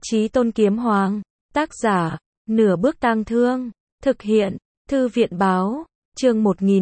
Chí Tôn Kiếm Hoàng, tác giả, Nửa Bước Tang Thương, thực hiện, Thư viện báo, chương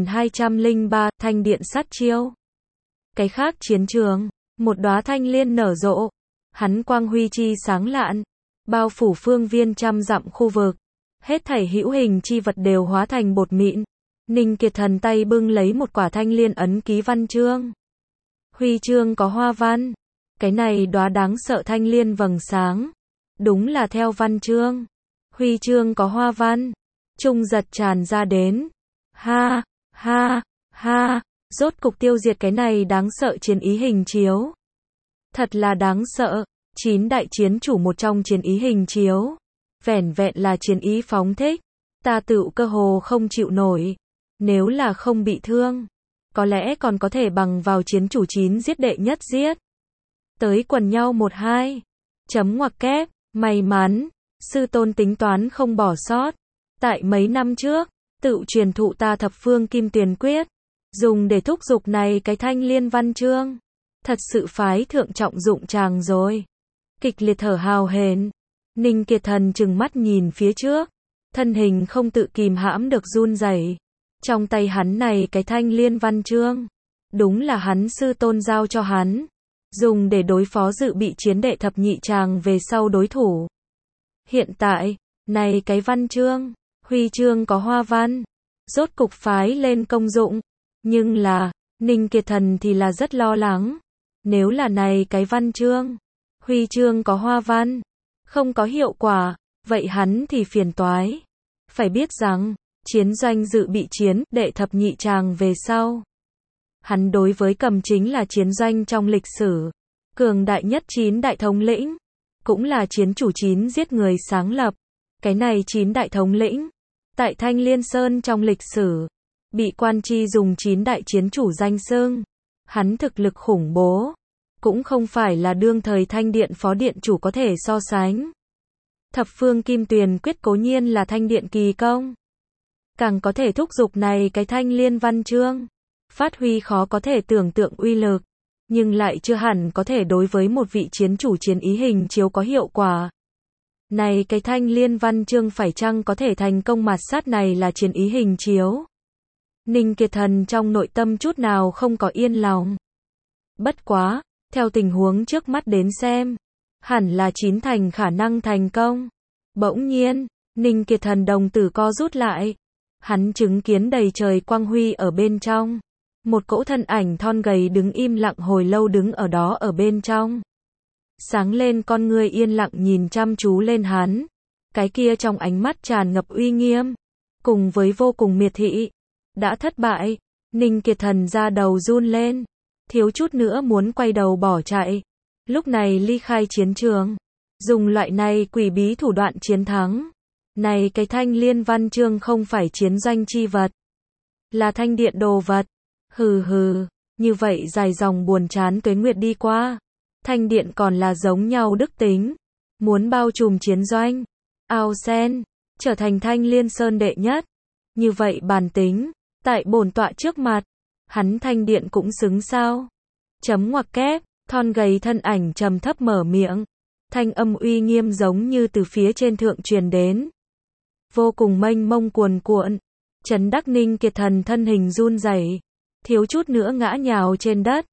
1203, Thanh Điện Sát Chiêu. Cái khác chiến trường, một đóa thanh liên nở rộ, hắn quang huy chi sáng lạn, bao phủ phương viên trăm dặm khu vực, hết thảy hữu hình chi vật đều hóa thành bột mịn. Ninh Kiệt Thần tay bưng lấy một quả thanh liên ấn ký văn chương. Huy chương có hoa văn, cái này đóa đáng sợ thanh liên vầng sáng, đúng là theo văn chương. Huy chương có hoa văn, trung giật tràn ra đến. Ha, ha, ha, rốt cục tiêu diệt cái này đáng sợ chiến ý hình chiếu. Thật là đáng sợ, 9 đại chiến chủ một trong chiến ý hình chiếu. Vẻn vẹn là chiến ý phóng thích, ta tựu cơ hồ không chịu nổi. Nếu là không bị thương, có lẽ còn có thể bằng vào chiến chủ 9 giết đệ nhất giết. Tới quần nhau 1-2. Chấm ngoặc kép, may mắn, sư tôn tính toán không bỏ sót. Tại mấy năm trước, tự truyền thụ ta thập phương kim tuyền quyết, dùng để thúc giục này cái thanh liên văn chương. Thật sự phái thượng trọng dụng chàng rồi. Kịch liệt thở hào hển, Ninh Kiệt Thần trừng mắt nhìn phía trước, thân hình không tự kìm hãm được run rẩy. Trong tay hắn này cái thanh liên văn chương, đúng là hắn sư tôn giao cho hắn, dùng để đối phó dự bị chiến đệ thập nhị tràng về sau đối thủ. Hiện tại, này cái văn chương, huy chương có hoa văn, rốt cục phái lên công dụng, nhưng là, Ninh Kiệt Thần thì là rất lo lắng. Nếu là này cái văn chương, huy chương có hoa văn, không có hiệu quả, vậy hắn thì phiền toái. Phải biết rằng, chiến doanh dự bị chiến đệ thập nhị tràng về sau, hắn đối với cầm chính là chiến doanh trong lịch sử, cường đại nhất 9 đại thống lĩnh, cũng là chiến chủ 9 giết người sáng lập. Cái này 9 đại thống lĩnh, tại Thanh Liên Sơn trong lịch sử, bị quan tri dùng 9 đại chiến chủ danh xưng. Hắn thực lực khủng bố, cũng không phải là đương thời Thanh Điện phó điện chủ có thể so sánh. Thập phương kim tuyền quyết cố nhiên là Thanh Điện kỳ công, càng có thể thúc giục này cái thanh liên văn chương, phát huy khó có thể tưởng tượng uy lực, nhưng lại chưa hẳn có thể đối với một vị chiến chủ chiến ý hình chiếu có hiệu quả. Này cái thanh liên văn chương phải chăng có thể thành công mạt sát này là chiến ý hình chiếu? Ninh Kiệt Thần trong nội tâm chút nào không có yên lòng. Bất quá, theo tình huống trước mắt đến xem, hẳn là 9 thành khả năng thành công. Bỗng nhiên, Ninh Kiệt Thần đồng tử co rút lại. Hắn chứng kiến đầy trời quang huy ở bên trong. Một cỗ thân ảnh thon gầy đứng im lặng hồi lâu đứng ở đó ở bên trong. Sáng lên con ngươi yên lặng nhìn chăm chú lên hắn. Cái kia trong ánh mắt tràn ngập uy nghiêm, cùng với vô cùng miệt thị. Đã thất bại, Ninh Kiệt Thần ra đầu run lên, thiếu chút nữa muốn quay đầu bỏ chạy. Lúc này ly khai chiến trường, dùng loại này quỷ bí thủ đoạn chiến thắng. Này cái thanh liên văn chương không phải chiến doanh chi vật, là thanh điện đồ vật. Hừ hừ, như vậy dài dòng buồn chán tuế nguyệt đi qua, thanh điện còn là giống nhau đức tính, muốn bao trùm chiến doanh, ao sen, trở thành Thanh Liên Sơn đệ nhất. Như vậy bản tính, tại bổn tọa trước mặt, hắn thanh điện cũng xứng sao? Chấm ngoặc kép, thon gầy thân ảnh trầm thấp mở miệng, thanh âm uy nghiêm giống như từ phía trên thượng truyền đến. Vô cùng mênh mông cuồn cuộn, chấn đắc Ninh Kiệt Thần thân hình run rẩy, thiếu chút nữa ngã nhào trên đất.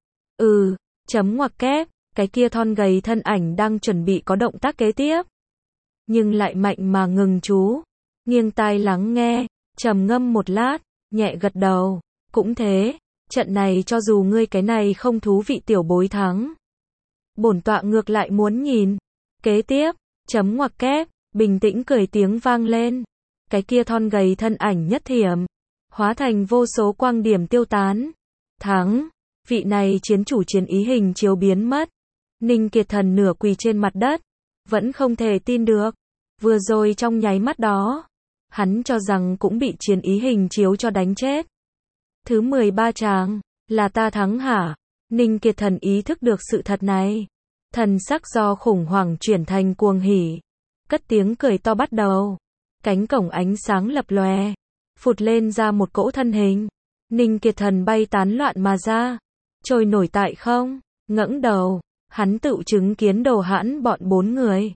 Chấm ngoặc kép, cái kia thon gầy thân ảnh đang chuẩn bị có động tác kế tiếp, nhưng lại mạnh mà ngừng chú, nghiêng tai lắng nghe, trầm ngâm một lát, nhẹ gật đầu. Cũng thế, trận này cho dù ngươi cái này không thú vị tiểu bối thắng, bổn tọa ngược lại muốn nhìn. Kế tiếp, chấm ngoặc kép, bình tĩnh cười tiếng vang lên. Cái kia thon gầy thân ảnh nhất thiểm, hóa thành vô số quang điểm tiêu tán. Thắng, vị này chiến chủ chiến ý hình chiếu biến mất. Ninh Kiệt Thần nửa quỳ trên mặt đất, vẫn không thể tin được. Vừa rồi trong nháy mắt đó, hắn cho rằng cũng bị chiến ý hình chiếu cho đánh chết. Thứ 13 tràng, là ta thắng hả? Ninh Kiệt Thần ý thức được sự thật này. Thần sắc do khủng hoảng chuyển thành cuồng hỉ, cất tiếng cười to bắt đầu. Cánh cổng ánh sáng lập lòe, phụt lên ra một cỗ thân hình. Ninh Kiệt Thần bay tán loạn mà ra, trôi nổi tại không, ngẩng đầu, hắn tự chứng kiến Đồ Hãn bọn 4 người.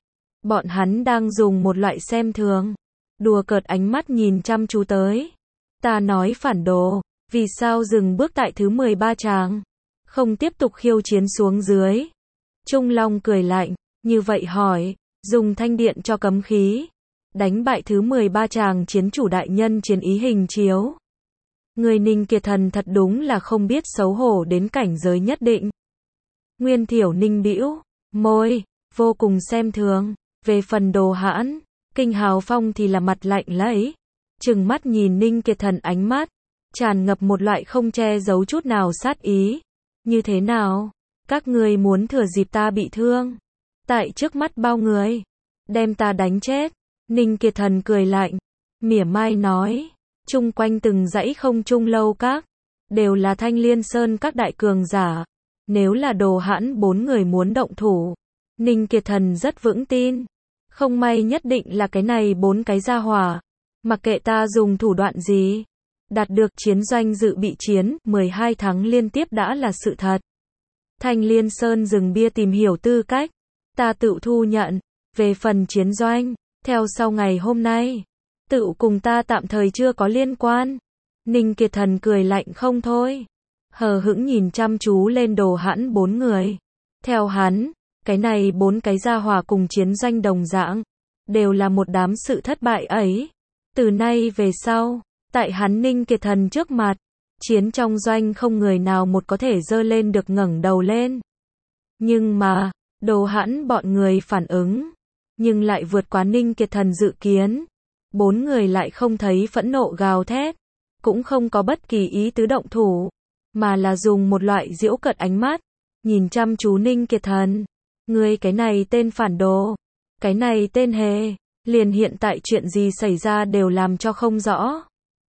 Bọn hắn đang dùng một loại xem thường, đùa cợt ánh mắt nhìn chăm chú tới. Ta nói phản đồ, vì sao dừng bước tại thứ 13 tràng, không tiếp tục khiêu chiến xuống dưới. Trung Long cười lạnh, như vậy hỏi, dùng thanh điện cho cấm khí, đánh bại thứ 13 tràng chiến chủ đại nhân chiến ý hình chiếu. Người Ninh Kiệt Thần thật đúng là không biết xấu hổ đến cảnh giới nhất định. Nguyên Thiểu Ninh bĩu môi, vô cùng xem thường. Về phần Đồ Hãn, Kinh Hào Phong thì là mặt lạnh lẽo, trừng mắt nhìn Ninh Kiệt Thần, ánh mắt tràn ngập một loại không che giấu chút nào sát ý. Như thế nào? Các ngươi muốn thừa dịp ta bị thương, tại trước mắt bao người, đem ta đánh chết? Ninh Kiệt Thần cười lạnh, mỉa mai nói, chung quanh từng dãy không trung lâu các, đều là Thanh Liên Sơn các đại cường giả. Nếu là Đồ Hãn 4 người muốn động thủ, Ninh Kiệt Thần rất vững tin, không may nhất định là cái này 4 cái gia hỏa. Mặc kệ ta dùng thủ đoạn gì, đạt được chiến doanh dự bị chiến, 12 tháng liên tiếp đã là sự thật. Thanh Liên Sơn dừng bia tìm hiểu tư cách, ta tự thu nhận. Về phần chiến doanh, theo sau ngày hôm nay, tự cùng ta tạm thời chưa có liên quan. Ninh Kiệt Thần cười lạnh không thôi, hờ hững nhìn chăm chú lên Đồ Hãn 4 người. Theo hắn, cái này 4 cái gia hỏa cùng chiến doanh đồng dạng, đều là một đám sự thất bại ấy. Từ nay về sau, tại hắn Ninh Kiệt Thần trước mặt, chiến trong doanh không người nào một có thể dơ lên được ngẩng đầu lên. Nhưng mà, Đồ Hãn bọn người phản ứng, nhưng lại vượt quá Ninh Kiệt Thần dự kiến. 4 người lại không thấy phẫn nộ gào thét, cũng không có bất kỳ ý tứ động thủ, mà là dùng một loại giễu cợt ánh mắt, nhìn chăm chú Ninh Kiệt Thần. Ngươi cái này tên phản đồ, cái này tên hề, liền hiện tại chuyện gì xảy ra đều làm cho không rõ.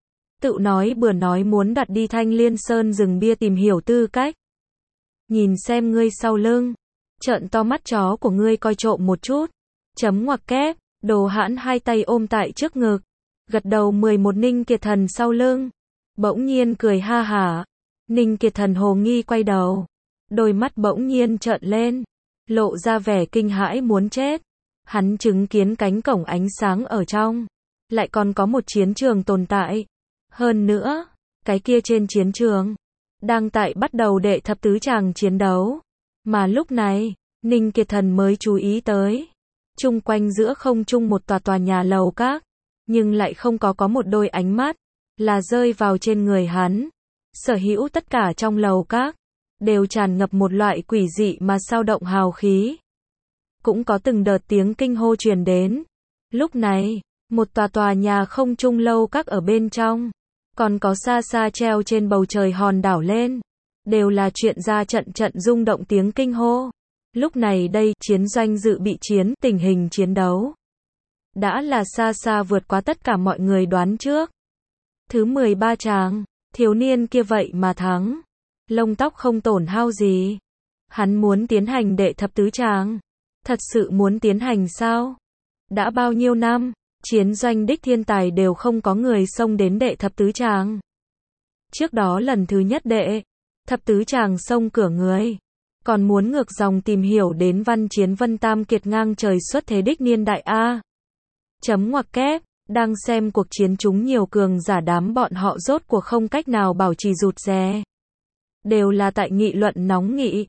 Tự nói bừa nói muốn đặt đi Thanh Liên Sơn rừng bia tìm hiểu tư cách. Nhìn xem ngươi sau lưng, trợn to mắt chó của ngươi coi trộm một chút. Chấm ngoặc kép, Đồ Hãn hai tay ôm tại trước ngực, gật đầu 11 Ninh Kiệt Thần sau lưng. Bỗng nhiên cười ha hả. Ninh Kiệt Thần hồ nghi quay đầu, đôi mắt bỗng nhiên trợn lên, lộ ra vẻ kinh hãi muốn chết. Hắn chứng kiến cánh cổng ánh sáng ở trong, lại còn có một chiến trường tồn tại. Hơn nữa, cái kia trên chiến trường, đang tại bắt đầu đệ thập tứ tràng chiến đấu. Mà lúc này, Ninh Kiệt Thần mới chú ý tới, chung quanh giữa không trung một tòa nhà lầu các, nhưng lại không có một đôi ánh mắt, là rơi vào trên người hắn. Sở hữu tất cả trong lầu các, đều tràn ngập một loại quỷ dị mà sao động hào khí. Cũng có từng đợt tiếng kinh hô truyền đến. Lúc này, một tòa nhà không trung lâu các ở bên trong, còn có xa xa treo trên bầu trời hòn đảo lên, đều là chuyện ra trận rung động tiếng kinh hô. Lúc này đây, chiến doanh dự bị chiến, tình hình chiến đấu đã là xa xa vượt quá tất cả mọi người đoán trước. Thứ 13 tràng, thiếu niên kia vậy mà thắng, lông tóc không tổn hao gì. Hắn muốn tiến hành đệ thập tứ tràng, thật sự muốn tiến hành sao? Đã bao nhiêu năm, chiến doanh đích thiên tài đều không có người xông đến đệ thập tứ tràng. Trước đó lần thứ nhất đệ thập tứ tràng xông cửa người, còn muốn ngược dòng tìm hiểu đến văn chiến vân tam kiệt ngang trời xuất thế đích niên đại A. Chấm ngoặc kép, đang xem cuộc chiến chúng nhiều cường giả đám bọn họ rốt cuộc không cách nào bảo trì rụt rè. Đều là tại nghị luận nóng nghị.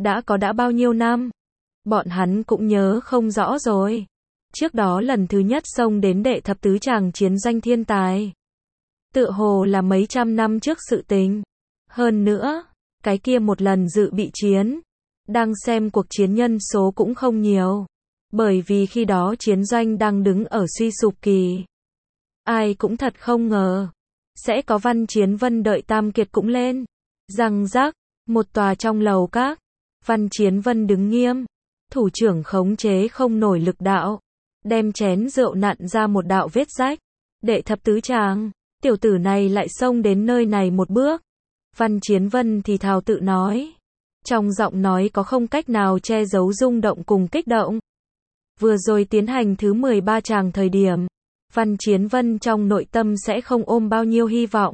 Đã bao nhiêu năm, bọn hắn cũng nhớ không rõ rồi. Trước đó lần thứ nhất xông đến đệ thập tứ tràng chiến doanh thiên tài, tựa hồ là mấy trăm năm trước sự tình. Hơn nữa, cái kia một lần dự bị chiến, đang xem cuộc chiến nhân số cũng không nhiều. Bởi vì khi đó chiến doanh đang đứng ở suy sụp kỳ. Ai cũng thật không ngờ, sẽ có văn chiến vân đợi tam kiệt cũng lên. Răng rắc, một tòa trong lầu các, văn chiến vân đứng nghiêm, thủ trưởng khống chế không nổi lực đạo, đem chén rượu nặn ra một đạo vết rách. Đệ thập tứ tràng, tiểu tử này lại xông đến nơi này một bước. Văn chiến vân thì thào tự nói, trong giọng nói có không cách nào che giấu rung động cùng kích động. Vừa rồi tiến hành thứ 13 tràng thời điểm, Văn Chiến Vân trong nội tâm sẽ không ôm bao nhiêu hy vọng.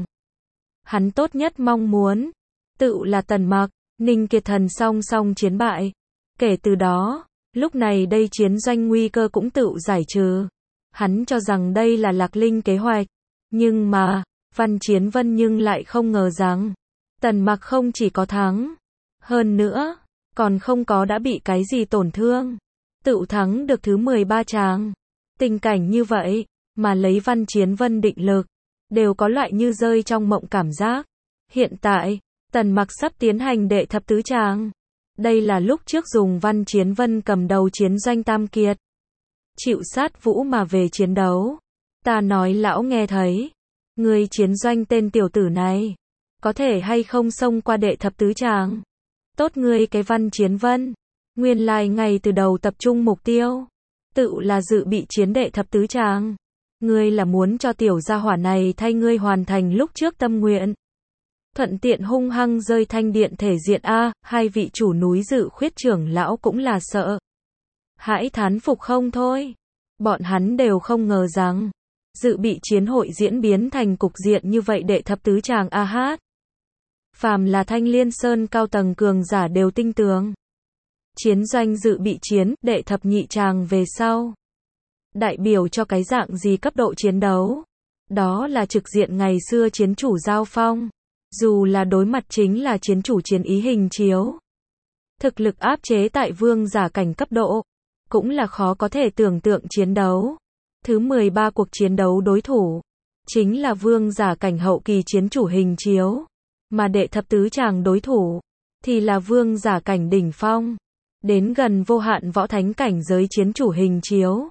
Hắn tốt nhất mong muốn, tự là Tần Mặc, Ninh Kiệt Thần song song chiến bại. Kể từ đó, Lúc này đây chiến doanh nguy cơ cũng tự giải trừ. Hắn cho rằng đây là Lạc Linh kế hoạch. Nhưng mà, Văn Chiến Vân nhưng lại không ngờ rằng, Tần Mặc không chỉ có thắng. Hơn nữa, còn không có đã bị cái gì tổn thương. Tự thắng được thứ 13 tràng. Tình cảnh như vậy, mà lấy Văn Chiến Vân định lực, đều có loại như rơi trong mộng cảm giác. Hiện tại, Tần Mặc sắp tiến hành đệ thập tứ tràng. Đây là lúc trước dùng Văn Chiến Vân cầm đầu chiến doanh Tam Kiệt. Chịu sát vũ mà về chiến đấu. Ta nói lão nghe thấy. Người chiến doanh tên tiểu tử này. Có thể hay không xông qua đệ thập tứ tràng. Tốt ngươi cái Văn Chiến Vân. Nguyên lai ngay từ đầu tập trung mục tiêu. Tự là dự bị chiến đệ thập tứ tràng. Ngươi là muốn cho tiểu gia hỏa này thay ngươi hoàn thành lúc trước tâm nguyện. Thuận tiện hung hăng rơi thanh điện thể diện a, hai vị chủ núi Dự Khuyết trưởng lão cũng là sợ. Hãi thán phục không thôi. Bọn hắn đều không ngờ rằng, dự bị chiến hội diễn biến thành cục diện như vậy đệ thập tứ tràng a hát. Phàm là Thanh Liên Sơn cao tầng cường giả đều tinh tường. Chiến doanh dự bị chiến, đệ thập nhị tràng về sau. Đại biểu cho cái dạng gì cấp độ chiến đấu? Đó là trực diện ngày xưa chiến chủ giao phong. Dù là đối mặt chính là chiến chủ chiến ý hình chiếu. Thực lực áp chế tại vương giả cảnh cấp độ. Cũng là khó có thể tưởng tượng chiến đấu. Thứ 13 cuộc chiến đấu đối thủ. Chính là vương giả cảnh hậu kỳ chiến chủ hình chiếu. Mà đệ thập tứ tràng đối thủ. Thì là vương giả cảnh đỉnh phong. Đến gần vô hạn võ thánh cảnh giới chiến chủ hình chiếu.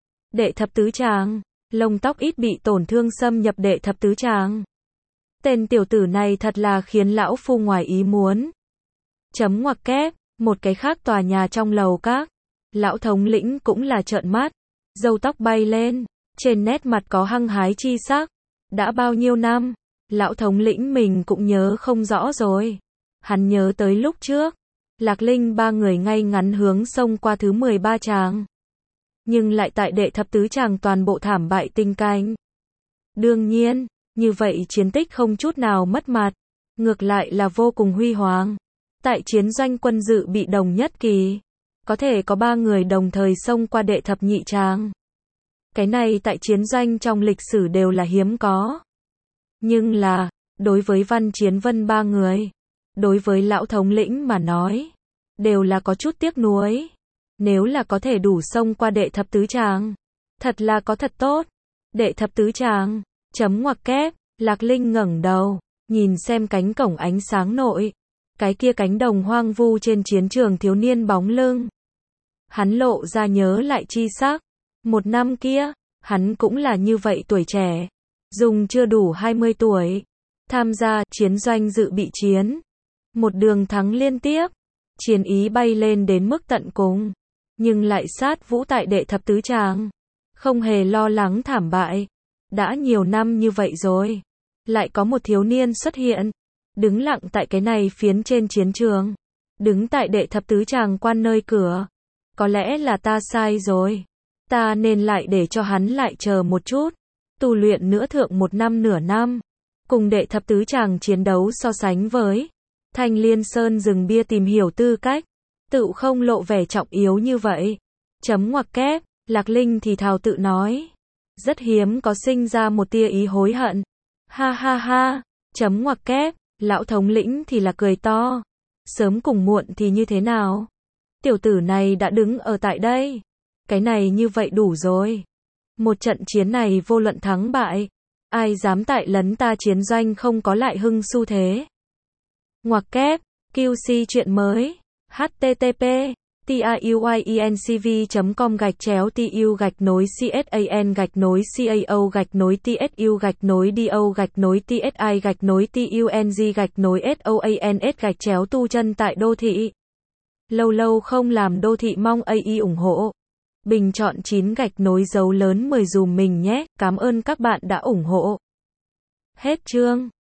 Đệ thập tứ tràng. Lông tóc ít bị tổn thương xâm nhập đệ thập tứ tràng. Tên tiểu tử này thật là khiến lão phu ngoài ý muốn. Chấm ngoặc kép, một cái khác tòa nhà trong lầu các. Lão thống lĩnh cũng là trợn mắt. Râu tóc bay lên. Trên nét mặt có hăng hái chi sắc. Đã bao nhiêu năm, lão thống lĩnh mình cũng nhớ không rõ rồi. Hắn nhớ tới lúc trước. Lạc Linh ba người ngay ngắn hướng xông qua thứ 13 tràng. Nhưng lại tại đệ thập tứ tràng toàn bộ thảm bại tinh cảnh. Đương nhiên, như vậy chiến tích không chút nào mất mặt. Ngược lại là vô cùng huy hoàng. Tại chiến doanh quân dự bị đồng nhất kỳ. Có thể có 3 người đồng thời xông qua đệ thập nhị tràng. Cái này tại chiến doanh trong lịch sử đều là hiếm có. Nhưng là, đối với Văn Chiến Vân 3 người. Đối với lão thống lĩnh mà nói. Đều là có chút tiếc nuối. Nếu là có thể đủ xông qua đệ thập tứ tràng. Thật là có thật tốt. Đệ thập tứ tràng. Chấm ngoặc kép. Lạc Linh ngẩng đầu. Nhìn xem cánh cổng ánh sáng nội. Cái kia cánh đồng hoang vu trên chiến trường thiếu niên bóng lưng. Hắn lộ ra nhớ lại chi sắc. Một năm kia, hắn cũng là như vậy tuổi trẻ. Dùng chưa đủ 20 tuổi. Tham gia chiến doanh dự bị chiến. Một đường thắng liên tiếp. Chiến ý bay lên đến mức tận cùng. Nhưng lại sát vũ tại đệ thập tứ tràng. Không hề lo lắng thảm bại. Đã nhiều năm như vậy rồi. Lại có một thiếu niên xuất hiện. Đứng lặng tại cái này phiến trên chiến trường. Đứng tại đệ thập tứ tràng quan nơi cửa. Có lẽ là ta sai rồi. Ta nên lại để cho hắn lại chờ một chút. Tu luyện nữa thượng một năm nửa năm. Cùng đệ thập tứ tràng chiến đấu so sánh với. Thanh Liên Sơn dừng bia tìm hiểu tư cách. Tự không lộ vẻ trọng yếu như vậy. Chấm ngoặc kép, Lạc Linh thì thào tự nói. Rất hiếm có sinh ra một tia ý hối hận. Ha ha ha, chấm ngoặc kép, lão thống lĩnh thì là cười to. Sớm cùng muộn thì như thế nào? Tiểu tử này đã đứng ở tại đây. Cái này như vậy đủ rồi. Một trận chiến này vô luận thắng bại. Ai dám tại lấn ta chiến doanh không có lại hưng xu thế. Ngoặc kép, QC chuyện mới. http taiuincv.com/tsu-tsuc/TUNG/TSU-TUNG/TSU-SOANS tu chân tại đô thị. Lâu lâu không làm đô thị mong AI ủng hộ. Bình chọn 9 dấu lớn 10 dùm mình nhé. Cảm ơn các bạn đã ủng hộ. Hết chương.